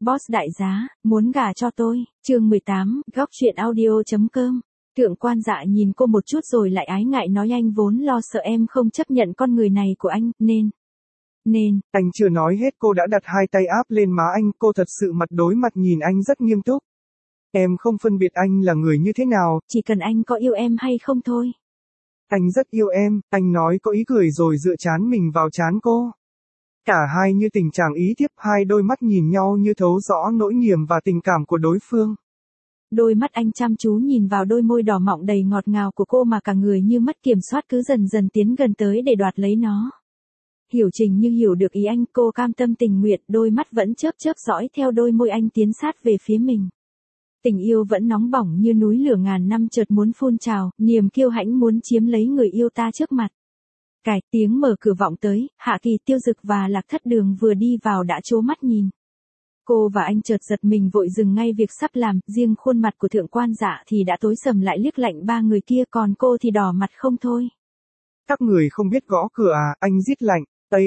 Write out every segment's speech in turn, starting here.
Boss đại giá, muốn gả cho tôi. Chương 18, góc chuyện audio.com. Thượng quan Dạ nhìn cô một chút rồi lại ái ngại nói anh vốn lo sợ em không chấp nhận con người này của anh, nên. Anh chưa nói hết cô đã đặt hai tay áp lên má anh, cô thật sự mặt đối mặt nhìn anh rất nghiêm túc. Em không phân biệt anh là người như thế nào. Chỉ cần anh có yêu em hay không thôi. Anh rất yêu em, anh nói có ý cười rồi dựa trán mình vào trán cô. Cả hai như tình trạng ý thiếp, hai đôi mắt nhìn nhau như thấu rõ nỗi niềm và tình cảm của đối phương. Đôi mắt anh chăm chú nhìn vào đôi môi đỏ mọng đầy ngọt ngào của cô mà cả người như mất kiểm soát cứ dần dần tiến gần tới để đoạt lấy nó. Hiểu Trình như hiểu được ý anh, cô cam tâm tình nguyện, đôi mắt vẫn chớp chớp dõi theo đôi môi anh tiến sát về phía mình. Tình yêu vẫn nóng bỏng như núi lửa ngàn năm chợt muốn phun trào, niềm kiêu hãnh muốn chiếm lấy người yêu ta trước mặt. Cài tiếng mở cửa vọng tới, Hạ Kỳ, Tiêu Dực và Lạc Thất Đường vừa đi vào đã trố mắt nhìn. Cô và anh chợt giật mình vội dừng ngay việc sắp làm, riêng khuôn mặt của Thượng quan Dạ thì đã tối sầm lại liếc lạnh ba người kia, còn cô thì đỏ mặt không thôi. Các người không biết gõ cửa à? Anh rít lạnh.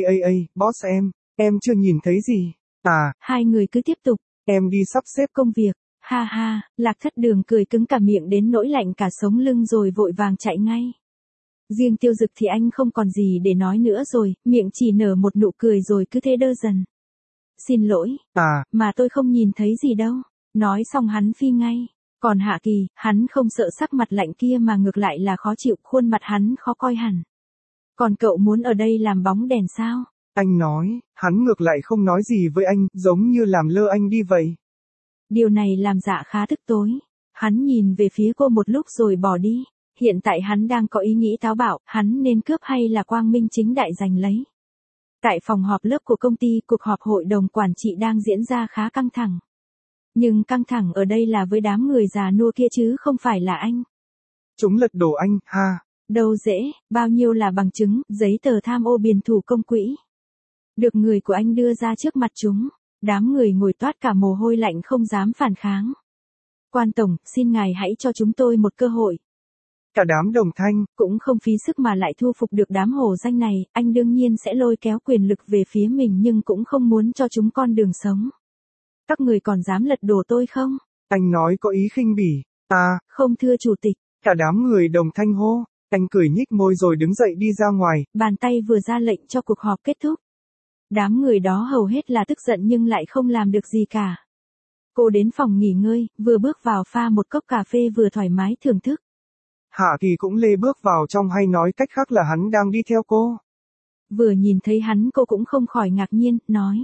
Boss em chưa nhìn thấy gì. À. Hai người cứ tiếp tục. Em đi sắp xếp công việc. Ha ha, Lạc Thất Đường cười cứng cả miệng đến nỗi lạnh cả sống lưng rồi vội vàng chạy ngay. Riêng Tiêu Dực thì anh không còn gì để nói nữa rồi, miệng chỉ nở một nụ cười rồi cứ thế đơ dần. Xin lỗi. À. Mà tôi không nhìn thấy gì đâu. Nói xong hắn phi ngay. Còn Hạ Kỳ, hắn không sợ sắc mặt lạnh kia mà ngược lại là khó chịu, khuôn mặt hắn khó coi hẳn. Còn cậu muốn ở đây làm bóng đèn sao? Anh nói, hắn ngược lại không nói gì với anh, giống như làm lơ anh đi vậy. Điều này làm Dạ khá tức tối. Hắn nhìn về phía cô một lúc rồi bỏ đi. Hiện tại hắn đang có ý nghĩ táo bạo, hắn nên cướp hay là quang minh chính đại giành lấy. Tại phòng họp lớp của công ty, cuộc họp hội đồng quản trị đang diễn ra khá căng thẳng. Nhưng căng thẳng ở đây là với đám người già nua kia chứ không phải là anh. Chúng lật đổ anh, ha. Đâu dễ, bao nhiêu là bằng chứng, giấy tờ tham ô biển thủ công quỹ. Được người của anh đưa ra trước mặt chúng. Đám người ngồi toát cả mồ hôi lạnh không dám phản kháng. Quan tổng, xin ngài hãy cho chúng tôi một cơ hội. Cả đám đồng thanh, cũng không phí sức mà lại thu phục được đám hổ danh này, anh đương nhiên sẽ lôi kéo quyền lực về phía mình nhưng cũng không muốn cho chúng con đường sống. Các người còn dám lật đổ tôi không? Anh nói có ý khinh bỉ. À. Không thưa chủ tịch. Cả đám người đồng thanh hô. Anh cười nhích môi rồi đứng dậy đi ra ngoài. Bàn tay vừa ra lệnh cho cuộc họp kết thúc. Đám người đó hầu hết là tức giận nhưng lại không làm được gì cả. Cô đến phòng nghỉ ngơi, vừa bước vào pha một cốc cà phê vừa thoải mái thưởng thức. Hạ Kỳ cũng lê bước vào trong, hay nói cách khác là hắn đang đi theo cô. Vừa nhìn thấy hắn cô cũng không khỏi ngạc nhiên, nói.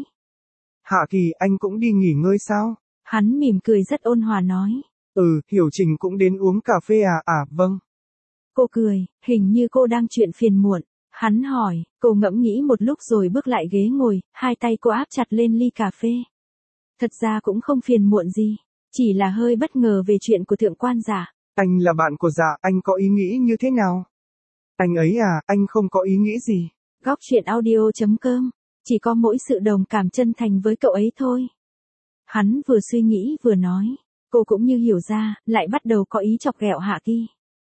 Hạ Kỳ, anh cũng đi nghỉ ngơi sao? Hắn mỉm cười rất ôn hòa nói. Hiểu Trình cũng đến uống cà phê à? À, vâng. Cô cười, hình như cô đang chuyện phiền muộn. Hắn hỏi, cô ngẫm nghĩ một lúc rồi bước lại ghế ngồi, hai tay cô áp chặt lên ly cà phê. Thật ra cũng không phiền muộn gì, chỉ là hơi bất ngờ về chuyện của Thượng quan Dạ. Anh là bạn của Dạ, anh có ý nghĩ như thế nào? Anh ấy à, anh không có ý nghĩ gì. Góc chuyện audio.com, chỉ có mỗi sự đồng cảm chân thành với cậu ấy thôi. Hắn vừa suy nghĩ vừa nói, cô cũng như hiểu ra, lại bắt đầu có ý chọc ghẹo Hạ Kỳ.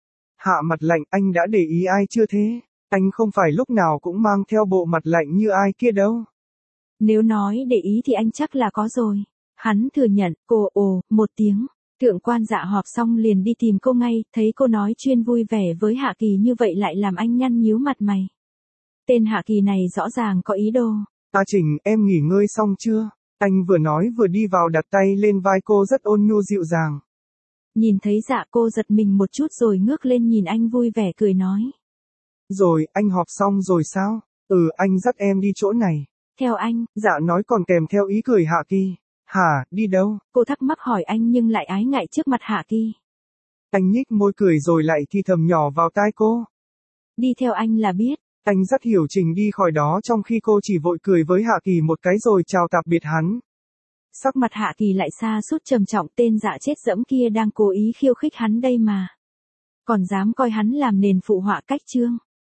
Hạ mặt lạnh, anh đã để ý ai chưa thế? Anh không phải lúc nào cũng mang theo bộ mặt lạnh như ai kia đâu. Nếu nói để ý thì anh chắc là có rồi. Hắn thừa nhận, cô một tiếng. Thượng quan Dạ họp xong liền đi tìm cô ngay, thấy cô nói chuyên vui vẻ với Hạ Kỳ như vậy lại làm anh nhăn nhíu mặt mày. Tên Hạ Kỳ này rõ ràng có ý đồ. Trình, em nghỉ ngơi xong chưa? Anh vừa nói vừa đi vào đặt tay lên vai cô rất ôn nhu dịu dàng. Nhìn thấy Dạ cô giật mình một chút rồi ngước lên nhìn anh vui vẻ cười nói. Rồi, anh họp xong rồi sao? Anh dắt em đi chỗ này. Theo anh, Dạ nói còn kèm theo ý cười Hạ Kỳ. Hả, đi đâu? Cô thắc mắc hỏi anh nhưng lại ái ngại trước mặt Hạ Kỳ. Anh nhích môi cười rồi lại thì thầm nhỏ vào tai cô. Đi theo anh là biết. Anh dắt Hiểu Trình đi khỏi đó trong khi cô chỉ vội cười với Hạ Kỳ một cái rồi chào tạm biệt hắn. Sắc mặt Hạ Kỳ lại sa sút trầm trọng, tên Dạ chết dẫm kia đang cố ý khiêu khích hắn đây mà. Còn dám coi hắn làm nền phụ họa cách chương.